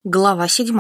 Глава 7.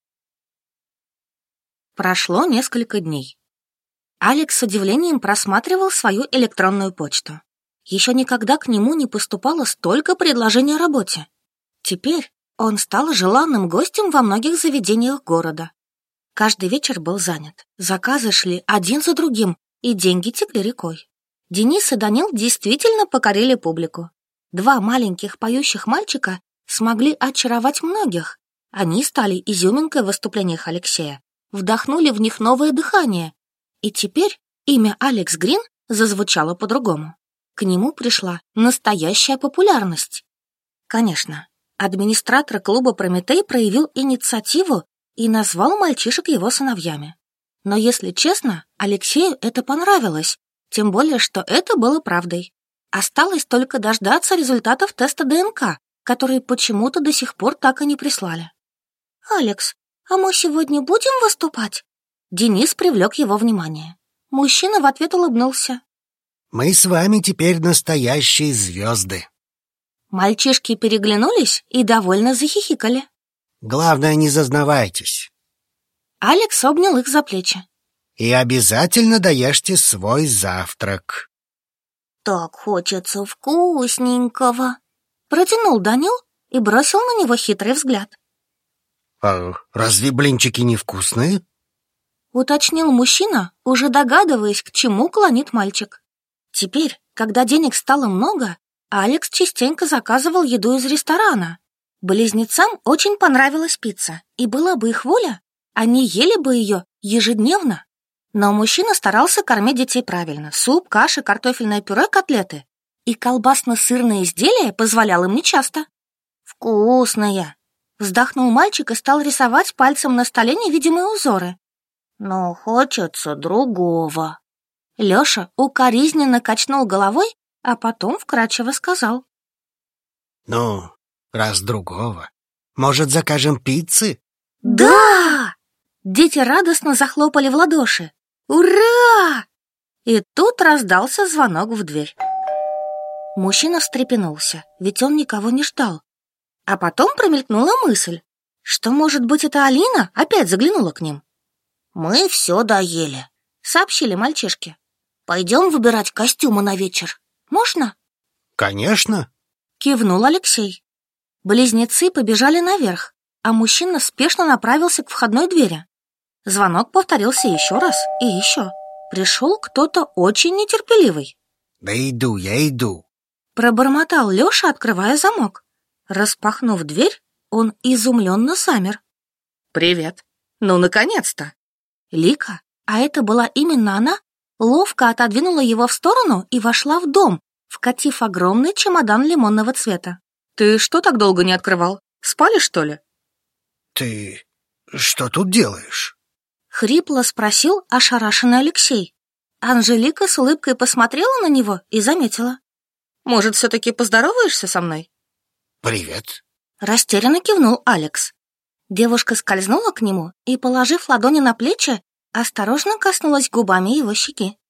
Прошло несколько дней. Алекс с удивлением просматривал свою электронную почту. Еще никогда к нему не поступало столько предложений о работе. Теперь он стал желанным гостем во многих заведениях города. Каждый вечер был занят. Заказы шли один за другим, и деньги текли рекой. Денис и Данил действительно покорили публику. Два маленьких поющих мальчика смогли очаровать многих. Они стали изюминкой в выступлениях Алексея, вдохнули в них новое дыхание, и теперь имя Алекс Грин зазвучало по-другому. К нему пришла настоящая популярность. Конечно, администратор клуба «Прометей» проявил инициативу и назвал мальчишек его сыновьями. Но, если честно, Алексею это понравилось, тем более, что это было правдой. Осталось только дождаться результатов теста ДНК, которые почему-то до сих пор так и не прислали. «Алекс, а мы сегодня будем выступать?» Денис привлек его внимание. Мужчина в ответ улыбнулся. «Мы с вами теперь настоящие звезды». Мальчишки переглянулись и довольно захихикали. «Главное, не зазнавайтесь. Алекс обнял их за плечи. И обязательно доешьте свой завтрак». «Так хочется вкусненького», — протянул Данил и бросил на него хитрый взгляд. «А разве блинчики невкусные?» — уточнил мужчина, уже догадываясь, к чему клонит мальчик. Теперь, когда денег стало много, Алекс частенько заказывал еду из ресторана. Близнецам очень понравилась пицца, и была бы их воля, они ели бы ее ежедневно. Но мужчина старался кормить детей правильно. Суп, каши, картофельное пюре, котлеты. И колбасно-сырные изделия позволял им нечасто. «Вкусные!» — вздохнул мальчик и стал рисовать пальцем на столе невидимые узоры. «Но хочется другого». Лёша укоризненно качнул головой, а потом вкрадчиво сказал. «Ну, раз другого, может, закажем пиццы?» «Да!» Дети радостно захлопали в ладоши. «Ура!» И тут раздался звонок в дверь. Мужчина встрепенулся, ведь он никого не ждал. А потом промелькнула мысль, что, может быть, это Алина опять заглянула к ним. «Мы все доели», — сообщили мальчишки. «Пойдем выбирать костюмы на вечер. Можно?» «Конечно», — кивнул Алексей. Близнецы побежали наверх, а мужчина спешно направился к входной двери. Звонок повторился еще раз и еще. Пришел кто-то очень нетерпеливый. «Да иду, я иду», — пробормотал Леша, открывая замок. Распахнув дверь, он изумленно замер. «Привет! Ну, наконец-то!» Лика, а это была именно она, ловко отодвинула его в сторону и вошла в дом, вкатив огромный чемодан лимонного цвета. «Ты что так долго не открывал? Спали, что ли?» «Ты что тут делаешь?» — хрипло спросил ошарашенный Алексей. Анжелика с улыбкой посмотрела на него и заметила. «Может, все-таки поздороваешься со мной?» «Привет», — растерянно кивнул Алекс. Девушка скользнула к нему и, положив ладони на плечи, осторожно коснулась губами его щеки.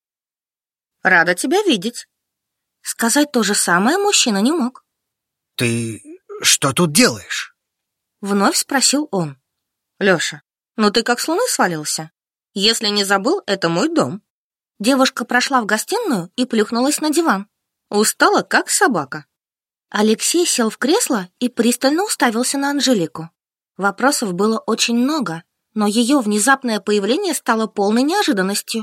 «Рада тебя видеть». Сказать то же самое мужчина не мог. «Ты что тут делаешь?» — вновь спросил он. «Леша, ну ты как с луны свалился? Если не забыл, это мой дом». Девушка прошла в гостиную и плюхнулась на диван. Устала, как собака. Алексей сел в кресло и пристально уставился на Анжелику. Вопросов было очень много, но ее внезапное появление стало полной неожиданностью.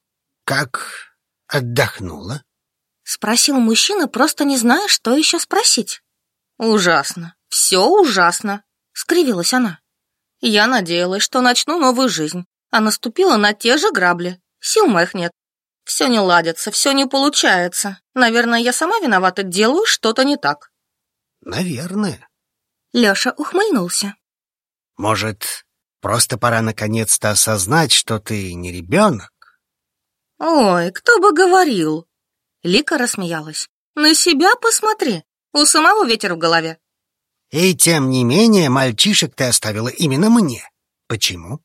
«Как отдохнула?» — спросил мужчина, просто не зная, что еще спросить. «Ужасно, все ужасно», — скривилась она. «Я надеялась, что начну новую жизнь, а наступила на те же грабли. Сил моих нет. Все не ладится, все не получается. Наверное, я сама виновата, делаю что-то не так». «Наверное». Леша ухмыльнулся. «Может, просто пора наконец-то осознать, что ты не ребенок?» «Ой, кто бы говорил!» Лика рассмеялась. «На себя посмотри, у самого ветер в голове». «И тем не менее, мальчишек ты оставила именно мне. Почему?»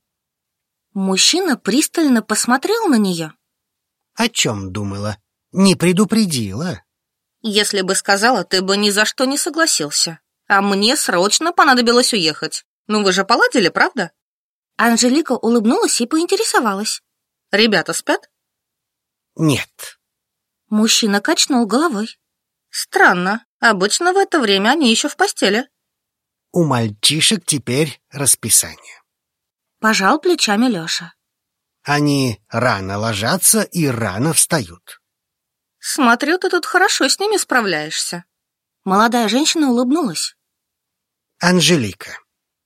Мужчина пристально посмотрел на нее. «О чем думала? Не предупредила?» «Если бы сказала, ты бы ни за что не согласился. А мне срочно понадобилось уехать. Ну вы же поладили, правда? Анжелика улыбнулась и поинтересовалась. Ребята спят? Нет. Мужчина качнул головой. Странно, обычно в это время они еще в постели. У мальчишек теперь расписание. Пожал плечами Леша. Они рано ложатся и рано встают. Смотрю, ты тут хорошо с ними справляешься. Молодая женщина улыбнулась. Анжелика,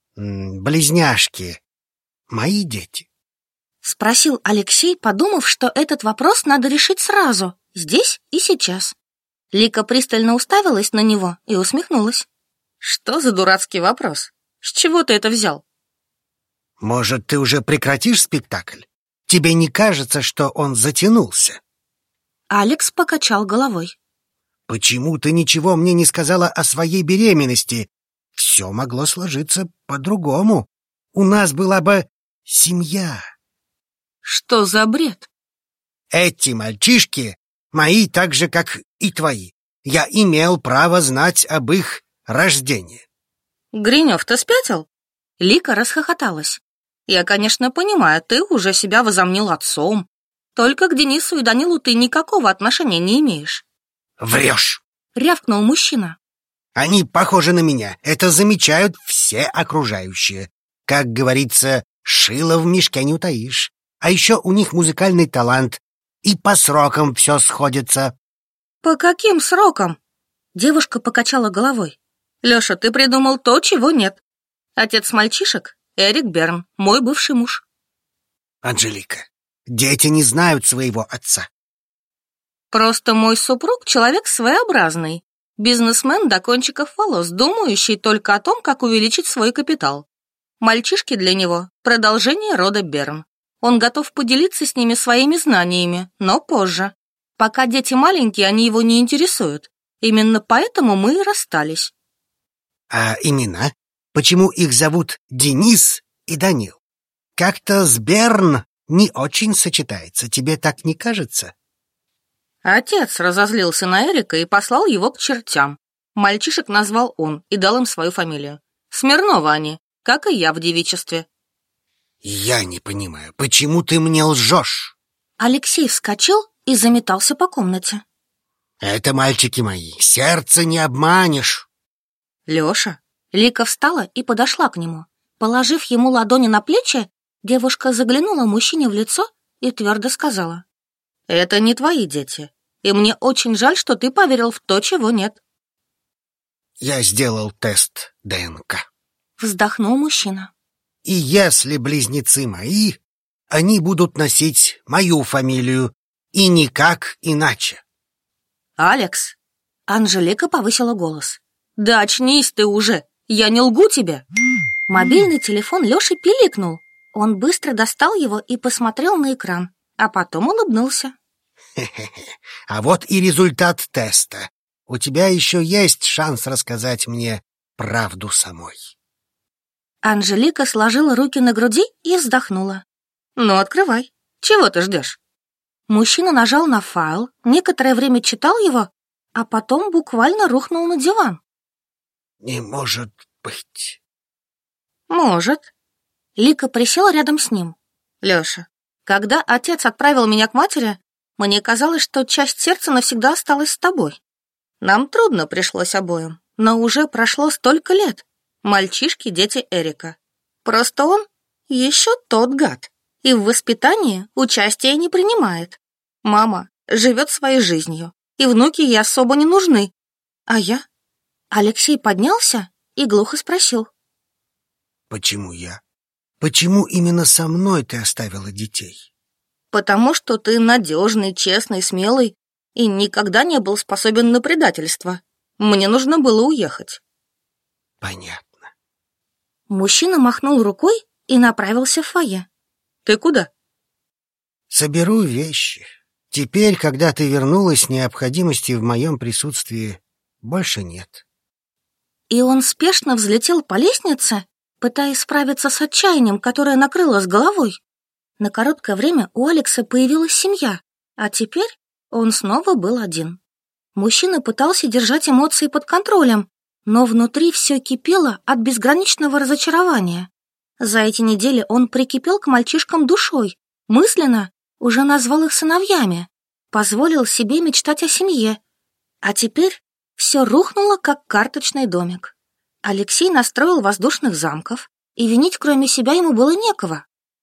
близняшки, мои дети. Спросил Алексей, подумав, что этот вопрос надо решить сразу, здесь и сейчас. Лика пристально уставилась на него и усмехнулась. Что за дурацкий вопрос? С чего ты это взял? Может, ты уже прекратишь спектакль? Тебе не кажется, что он затянулся? Алекс покачал головой. Почему ты ничего мне не сказала о своей беременности? Все могло сложиться по-другому. У нас была бы семья. Что за бред? Эти мальчишки мои так же, как и твои. Я имел право знать об их рождении. Гринев, ты спятил? Лика расхохоталась. Я, конечно, понимаю, ты уже себя возомнил отцом. Только к Денису и Данилу ты никакого отношения не имеешь. Врешь! Рявкнул мужчина. Они похожи на меня. Это замечают все окружающие. Как говорится, шило в мешке не утаишь. А еще у них музыкальный талант. И по срокам все сходится. По каким срокам? Девушка покачала головой. Леша, ты придумал то, чего нет. Отец мальчишек — Эрик Берн, мой бывший муж. Анжелика, дети не знают своего отца. Просто мой супруг человек своеобразный. Бизнесмен до кончиков волос, думающий только о том, как увеличить свой капитал. Мальчишки для него — продолжение рода Берн. Он готов поделиться с ними своими знаниями, но позже. Пока дети маленькие, они его не интересуют. Именно поэтому мы и расстались. А имена? Почему их зовут Денис и Данил? Как-то с Берн не очень сочетается, тебе так не кажется? Отец разозлился на Эрика и послал его к чертям. Мальчишек назвал он и дал им свою фамилию. Смирнова они, как и я в девичестве. Я не понимаю, почему ты мне лжешь? Алексей вскочил и заметался по комнате. Это мальчики мои, сердце не обманешь. Леша. Лика встала и подошла к нему. Положив ему ладони на плечи, девушка заглянула мужчине в лицо и твердо сказала. Это не твои дети, и мне очень жаль, что ты поверил в то, чего нет. Я сделал тест ДНК. Вздохнул мужчина. И если близнецы мои, они будут носить мою фамилию, и никак иначе. Алекс. Анжелика повысила голос. Да очнись ты уже, я не лгу тебе. Мобильный телефон Леши пиликнул. Он быстро достал его и посмотрел на экран, а потом улыбнулся. А вот и результат теста. У тебя еще есть шанс рассказать мне правду самой. Анжелика сложила руки на груди и вздохнула. Ну, открывай. Чего ты ждешь? Мужчина нажал на файл, некоторое время читал его, а потом буквально рухнул на диван. Не может быть. Может. Лика присела рядом с ним. Леша, когда отец отправил меня к матери, мне казалось, что часть сердца навсегда осталась с тобой. Нам трудно пришлось обоим, но уже прошло столько лет. Мальчишки — дети Эрика. Просто он еще тот гад, и в воспитании участия не принимает. Мама живет своей жизнью, и внуки ей особо не нужны. А я? Алексей поднялся и глухо спросил. Почему я? Почему именно со мной ты оставила детей? Потому что ты надежный, честный, смелый и никогда не был способен на предательство. Мне нужно было уехать. Понятно. Мужчина махнул рукой и направился в фойе. Ты куда? Соберу вещи. Теперь, когда ты вернулась, необходимости в моем присутствии больше нет. И он спешно взлетел по лестнице, пытаясь справиться с отчаянием, которое накрыло с головой. На короткое время у Алекса появилась семья, а теперь он снова был один. Мужчина пытался держать эмоции под контролем, Но внутри все кипело от безграничного разочарования. За эти недели он прикипел к мальчишкам душой, мысленно уже назвал их сыновьями, позволил себе мечтать о семье. А теперь все рухнуло, как карточный домик. Алексей настроил воздушных замков, и винить кроме себя ему было некого.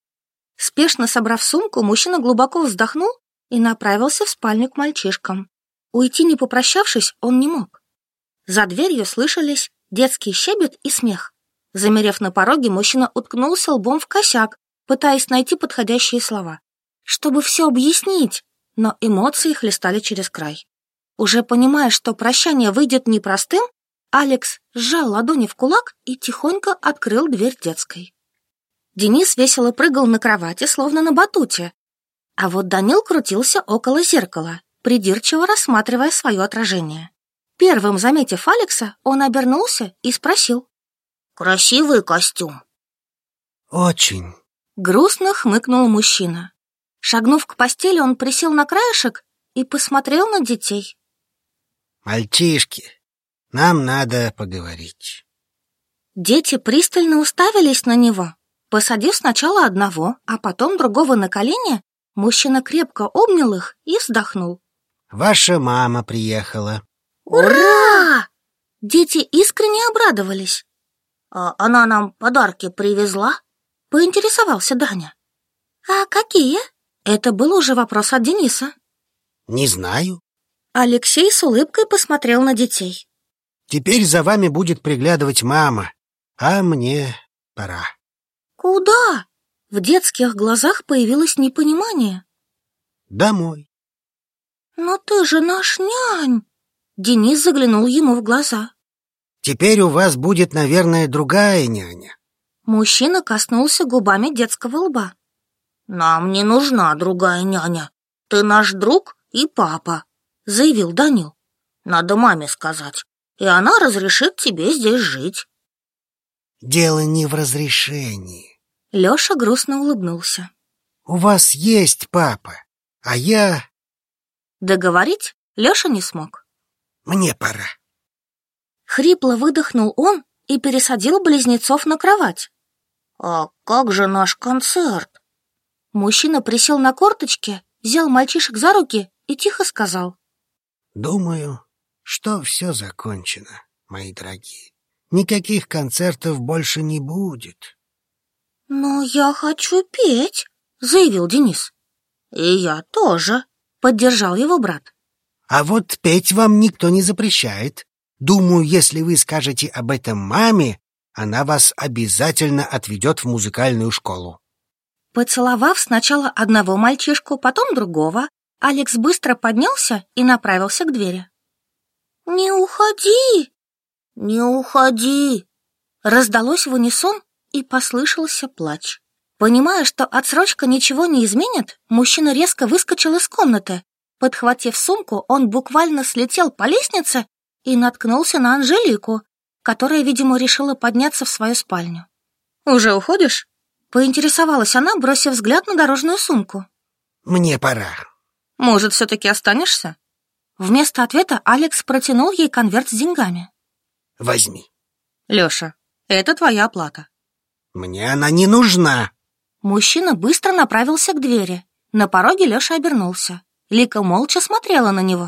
Спешно собрав сумку, мужчина глубоко вздохнул и направился в спальню к мальчишкам. Уйти, не попрощавшись, он не мог. За дверью слышались детский щебет и смех. Замерев на пороге, мужчина уткнулся лбом в косяк, пытаясь найти подходящие слова, чтобы все объяснить, но эмоции хлестали через край. Уже понимая, что прощание выйдет непростым, Алекс сжал ладони в кулак и тихонько открыл дверь детской. Денис весело прыгал на кровати, словно на батуте, а вот Данил крутился около зеркала, придирчиво рассматривая свое отражение. Первым заметив Алекса, он обернулся и спросил: «Красивый костюм?» Очень. Грустно хмыкнул мужчина. Шагнув к постели, он присел на краешек и посмотрел на детей. Мальчишки, нам надо поговорить. Дети пристально уставились на него. Посадив сначала одного, а потом другого на колени, мужчина крепко обнял их и вздохнул. Ваша мама приехала. Ура! Дети искренне обрадовались. «А она нам подарки привезла?» — поинтересовался Даня. «А какие?» Это был уже вопрос от Дениса. Не знаю. Алексей с улыбкой посмотрел на детей. Теперь за вами будет приглядывать мама, а мне пора. Куда? В детских глазах появилось непонимание. Домой. Но ты же наш нянь. Денис заглянул ему в глаза. Теперь у вас будет, наверное, другая няня. Мужчина коснулся губами детского лба. Нам не нужна другая няня. Ты наш друг и папа, заявил Данил. Надо маме сказать, и она разрешит тебе здесь жить. Дело не в разрешении. Леша грустно улыбнулся. У вас есть папа, а я... Договорить Леша не смог. Мне пора. Хрипло выдохнул он и пересадил близнецов на кровать. А как же наш концерт? Мужчина присел на корточки, взял мальчишек за руки и тихо сказал. Думаю, что все закончено, мои дорогие. Никаких концертов больше не будет. Но я хочу петь, заявил Денис. И я тоже, поддержал его брат. А вот петь вам никто не запрещает. Думаю, если вы скажете об этом маме, она вас обязательно отведет в музыкальную школу. Поцеловав сначала одного мальчишку, потом другого, Алекс быстро поднялся и направился к двери. «Не уходи! Не уходи!» Раздалось в унисон и послышался плач. Понимая, что отсрочка ничего не изменит, мужчина резко выскочил из комнаты. Подхватив сумку, он буквально слетел по лестнице и наткнулся на Анжелику, которая, видимо, решила подняться в свою спальню. «Уже уходишь?» — поинтересовалась она, бросив взгляд на дорожную сумку. Мне пора. «Может, все-таки останешься?» Вместо ответа Алекс протянул ей конверт с деньгами. Возьми. «Леша, это твоя оплата». Мне она не нужна. Мужчина быстро направился к двери. На пороге Леша обернулся. Лика молча смотрела на него.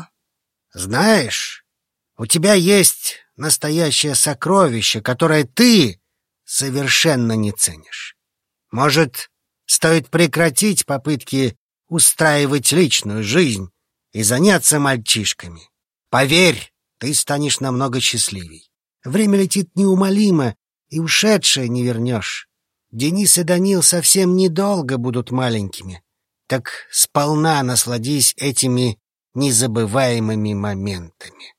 Знаешь, у тебя есть настоящее сокровище, которое ты совершенно не ценишь. Может, стоит прекратить попытки устраивать личную жизнь и заняться мальчишками. Поверь, ты станешь намного счастливей. Время летит неумолимо, и ушедшее не вернешь. Денис и Данил совсем недолго будут маленькими. Так сполна насладись этими незабываемыми моментами.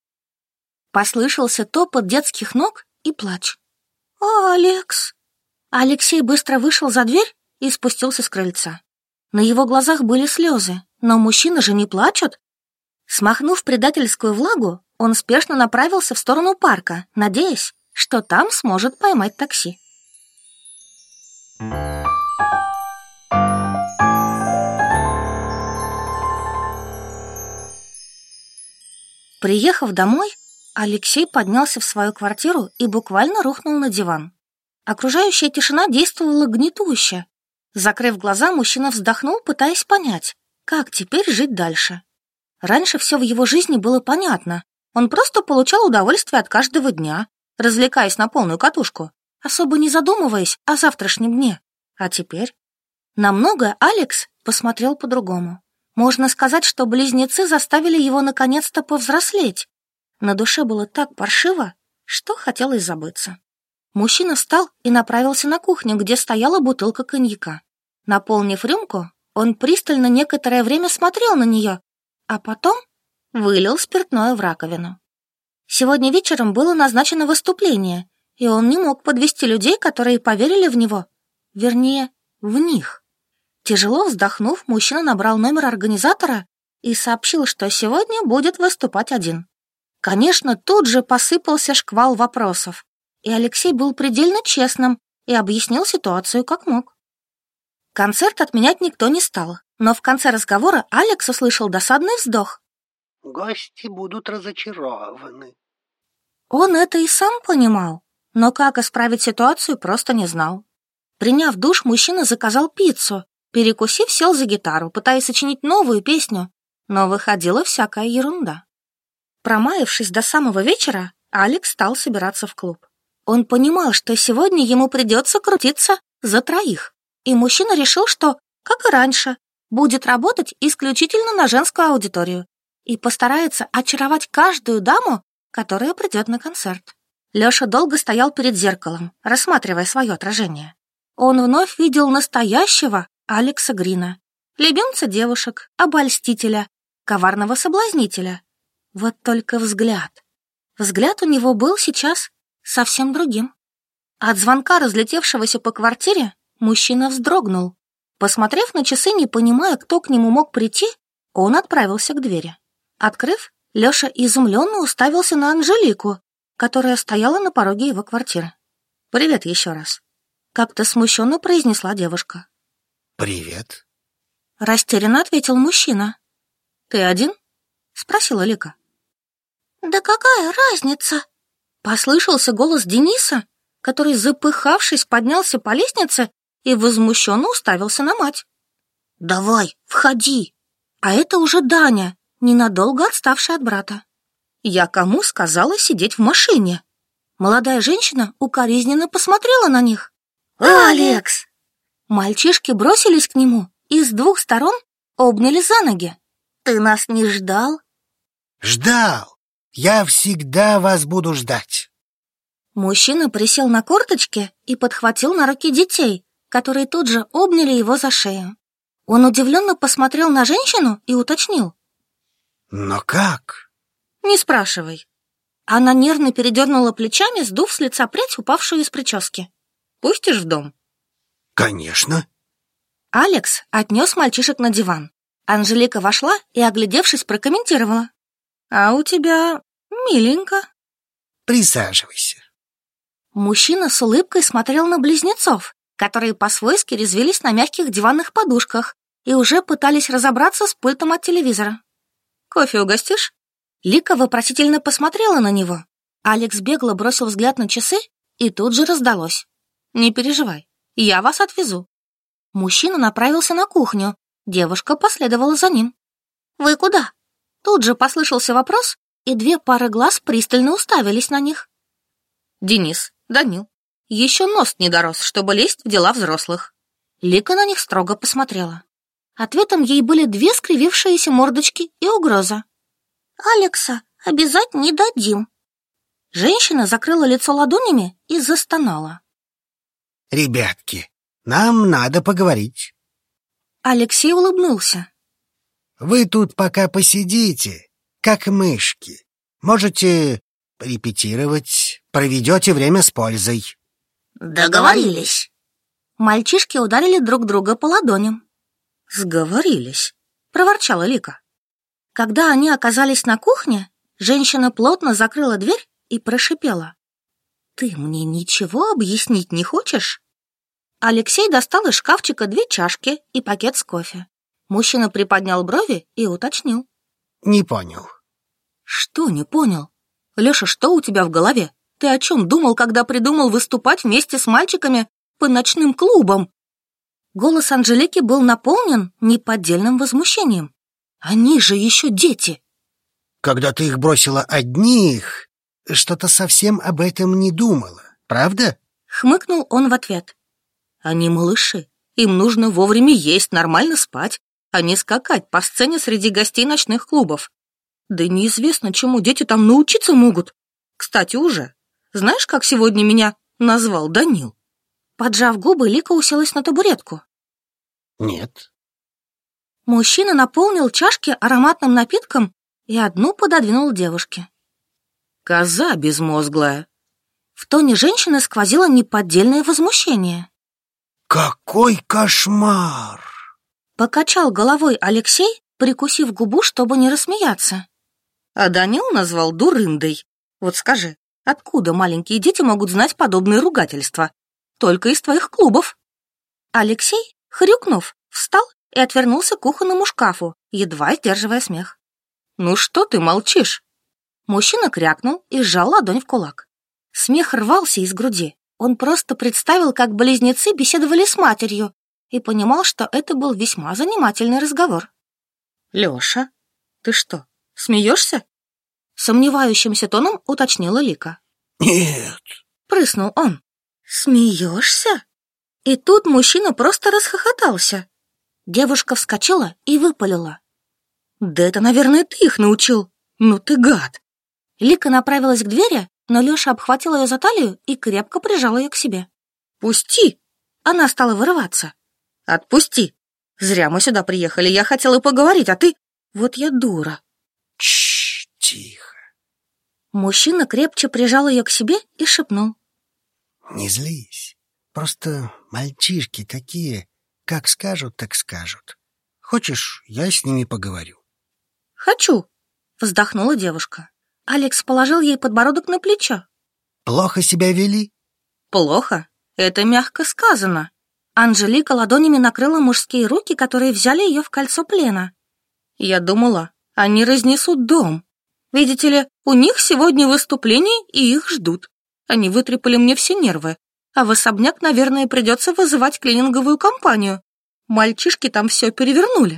Послышался топот детских ног и плач. «Алекс!» Алексей быстро вышел за дверь и спустился с крыльца. На его глазах были слезы, но мужчины же не плачут. Смахнув предательскую влагу, он спешно направился в сторону парка, надеясь, что там сможет поймать такси. Приехав домой, Алексей поднялся в свою квартиру и буквально рухнул на диван. Окружающая тишина действовала гнетуще. Закрыв глаза, мужчина вздохнул, пытаясь понять, как теперь жить дальше. Раньше все в его жизни было понятно. Он просто получал удовольствие от каждого дня, развлекаясь на полную катушку, особо не задумываясь о завтрашнем дне. А теперь? На многое Алекс посмотрел по-другому. Можно сказать, что близнецы заставили его наконец-то повзрослеть. На душе было так паршиво, что хотелось забыться. Мужчина встал и направился на кухню, где стояла бутылка коньяка. Наполнив рюмку, он пристально некоторое время смотрел на нее, а потом вылил спиртное в раковину. Сегодня вечером было назначено выступление, и он не мог подвести людей, которые поверили в него. Вернее, в них. Тяжело вздохнув, мужчина набрал номер организатора и сообщил, что сегодня будет выступать один. Конечно, тут же посыпался шквал вопросов, и Алексей был предельно честным и объяснил ситуацию как мог. Концерт отменять никто не стал, но в конце разговора Алекс услышал досадный вздох. Гости будут разочарованы. Он это и сам понимал, но как исправить ситуацию, просто не знал. Приняв душ, мужчина заказал пиццу, перекусив, сел за гитару, пытаясь сочинить новую песню, но выходила всякая ерунда. Промаявшись до самого вечера, Алекс стал собираться в клуб. Он понимал, что сегодня ему придется крутиться за троих, и мужчина решил, что, как и раньше, будет работать исключительно на женскую аудиторию и постарается очаровать каждую даму, которая придет на концерт. Леша долго стоял перед зеркалом, рассматривая свое отражение. Он вновь видел настоящего Алекса Грина, любимца девушек, обольстителя, коварного соблазнителя. Вот только взгляд. Взгляд у него был сейчас совсем другим. От звонка, разлетевшегося по квартире, мужчина вздрогнул. Посмотрев на часы, не понимая, кто к нему мог прийти, он отправился к двери. Открыв, Леша изумленно уставился на Анжелику, которая стояла на пороге его квартиры. «Привет еще раз», — как-то смущенно произнесла девушка. «Привет», — растерянно ответил мужчина. «Ты один?» — спросила Лика. «Да какая разница?» — послышался голос Дениса, который, запыхавшись, поднялся по лестнице и возмущенно уставился на мать. «Давай, входи!» А это уже Даня, ненадолго отставшая от брата. «Я кому сказала сидеть в машине?» Молодая женщина укоризненно посмотрела на них. «Алекс!» Мальчишки бросились к нему и с двух сторон обняли за ноги. «Ты нас не ждал?» «Ждал! Я всегда вас буду ждать!» Мужчина присел на корточки и подхватил на руки детей, которые тут же обняли его за шею. Он удивленно посмотрел на женщину и уточнил. «Но как?» «Не спрашивай». Она нервно передернула плечами, сдув с лица прядь, упавшую из прически. «Пустишь в дом?» «Конечно». Алекс отнес мальчишек на диван. Анжелика вошла и, оглядевшись, прокомментировала. «А у тебя миленько». «Присаживайся». Мужчина с улыбкой смотрел на близнецов, которые по-свойски резвились на мягких диванных подушках и уже пытались разобраться с пультом от телевизора. «Кофе угостишь?» Лика вопросительно посмотрела на него. Алекс бегло бросил взгляд на часы, и тут же раздалось. «Не переживай, я вас отвезу». Мужчина направился на кухню, девушка последовала за ним. «Вы куда?» Тут же послышался вопрос, и две пары глаз пристально уставились на них. «Денис, Данил, еще нос не дорос, чтобы лезть в дела взрослых». Лика на них строго посмотрела. Ответом ей были две скривившиеся мордочки и угроза. «Алекса обязать не дадим». Женщина закрыла лицо ладонями и застонала. «Ребятки, нам надо поговорить». Алексей улыбнулся. «Вы тут пока посидите, как мышки. Можете репетировать, проведете время с пользой». «Договорились». Мальчишки ударили друг друга по ладоням. «Сговорились», — проворчала Лика. Когда они оказались на кухне, женщина плотно закрыла дверь и прошипела. «Ты мне ничего объяснить не хочешь?» Алексей достал из шкафчика 2 чашки и пакет с кофе. Мужчина приподнял брови и уточнил. «Не понял». «Что не понял?» Леша, что у тебя в голове? Ты о чем думал, когда придумал выступать вместе с мальчиками по ночным клубам?» Голос Анжелики был наполнен неподдельным возмущением. «Они же еще дети!» Когда ты их бросила одних, что-то совсем об этом не думала, правда? Хмыкнул он в ответ. «Они малыши. Им нужно вовремя есть, нормально спать, а не скакать по сцене среди гостей ночных клубов. Да неизвестно, чему дети там научиться могут. Кстати, уже. Знаешь, как сегодня меня назвал Данил?» Поджав губы, Лика уселась на табуретку. Нет. Мужчина наполнил чашки ароматным напитком и одну пододвинул девушке. «Коза безмозглая». В тоне женщины сквозило неподдельное возмущение. Какой кошмар! Покачал головой Алексей, прикусив губу, чтобы не рассмеяться. А Данил назвал дурындой. Вот скажи, откуда маленькие дети могут знать подобные ругательства? Только из твоих клубов. Алексей, хрюкнув, встал и отвернулся к кухонному шкафу, едва сдерживая смех. «Ну что ты молчишь?» Мужчина крякнул и сжал ладонь в кулак. Смех рвался из груди. Он просто представил, как близнецы беседовали с матерью, и понимал, что это был весьма занимательный разговор. «Леша, ты что, смеешься?» Сомневающимся тоном уточнила Лика. Нет. Прыснул он. «Смеешься?» И тут мужчина просто расхохотался. Девушка вскочила и выпалила. «Да это, наверное, ты их научил. Ну ты гад!» Лика направилась к двери, но Леша обхватил ее за талию и крепко прижал ее к себе. «Пусти!» Она стала вырываться. «Отпусти! Зря мы сюда приехали, я хотела поговорить, а ты... Вот я дура!» Тш, тихо. Мужчина крепче прижал ее к себе и шепнул. Не злись. Просто мальчишки такие, как скажут, так скажут. Хочешь, я с ними поговорю? «Хочу!» Вздохнула девушка. Алекс положил ей подбородок на плечо. Плохо себя вели? «Плохо? Это мягко сказано». Анжелика ладонями накрыла мужские руки, которые взяли ее в кольцо плена. «Я думала, они разнесут дом. Видите ли, у них сегодня выступление, и их ждут. Они вытрепали мне все нервы, а в особняк, наверное, придется вызывать клининговую компанию. Мальчишки там все перевернули».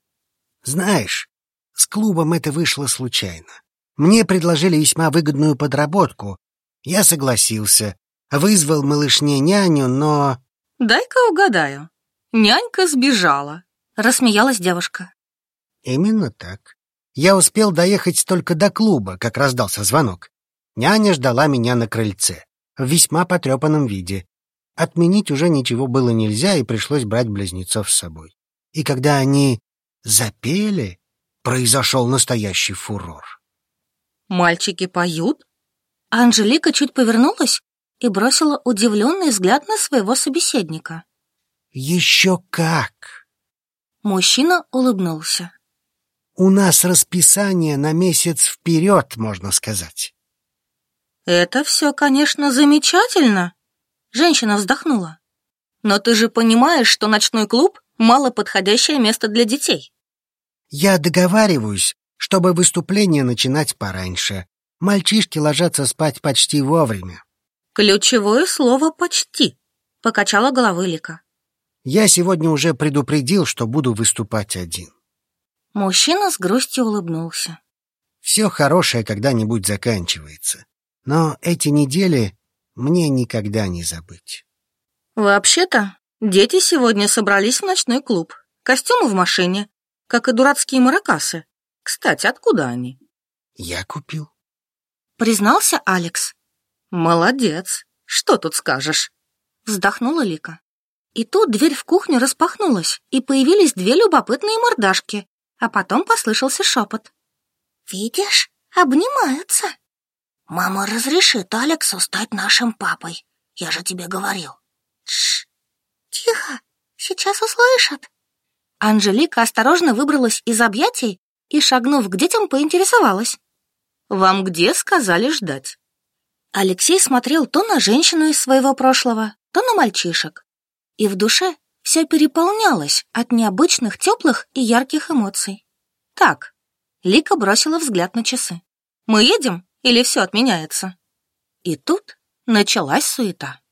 Знаешь, с клубом это вышло случайно. Мне предложили весьма выгодную подработку. Я согласился, вызвал малышне няню, но... «Дай-ка угадаю. Нянька сбежала», — рассмеялась девушка. Именно так. Я успел доехать только до клуба, как раздался звонок. Няня ждала меня на крыльце, в весьма потрепанном виде. Отменить уже ничего было нельзя, и пришлось брать близнецов с собой. И когда они запели, произошел настоящий фурор. «Мальчики поют?» Анжелика чуть повернулась и бросила удивленный взгляд на своего собеседника. Еще как! Мужчина улыбнулся. У нас расписание на месяц вперед, можно сказать. «Это все, конечно, замечательно», — женщина вздохнула. «Но ты же понимаешь, что ночной клуб — малоподходящее место для детей». Я договариваюсь, чтобы выступление начинать пораньше. Мальчишки ложатся спать почти вовремя. «Ключевое слово «почти», — покачала головой Лика. Я сегодня уже предупредил, что буду выступать один. Мужчина с грустью улыбнулся. Все хорошее когда-нибудь заканчивается. Но эти недели мне никогда не забыть. «Вообще-то, дети сегодня собрались в ночной клуб. Костюмы в машине, как и дурацкие маракасы. Кстати, откуда они?» Я купил. Признался Алекс. «Молодец. Что тут скажешь?» Вздохнула Лика. И тут дверь в кухню распахнулась, и появились две любопытные мордашки, а потом послышался шепот. «Видишь, обнимаются». «Мама разрешит Алексу стать нашим папой. Я же тебе говорил». «Тш, тихо, сейчас услышат». Анжелика осторожно выбралась из объятий и, шагнув к детям, поинтересовалась. «Вам где сказали ждать?» Алексей смотрел то на женщину из своего прошлого, то на мальчишек. И в душе все переполнялось от необычных, теплых и ярких эмоций. «Так», — Лика бросила взгляд на часы. «Мы едем? или все отменяется. И тут началась суета.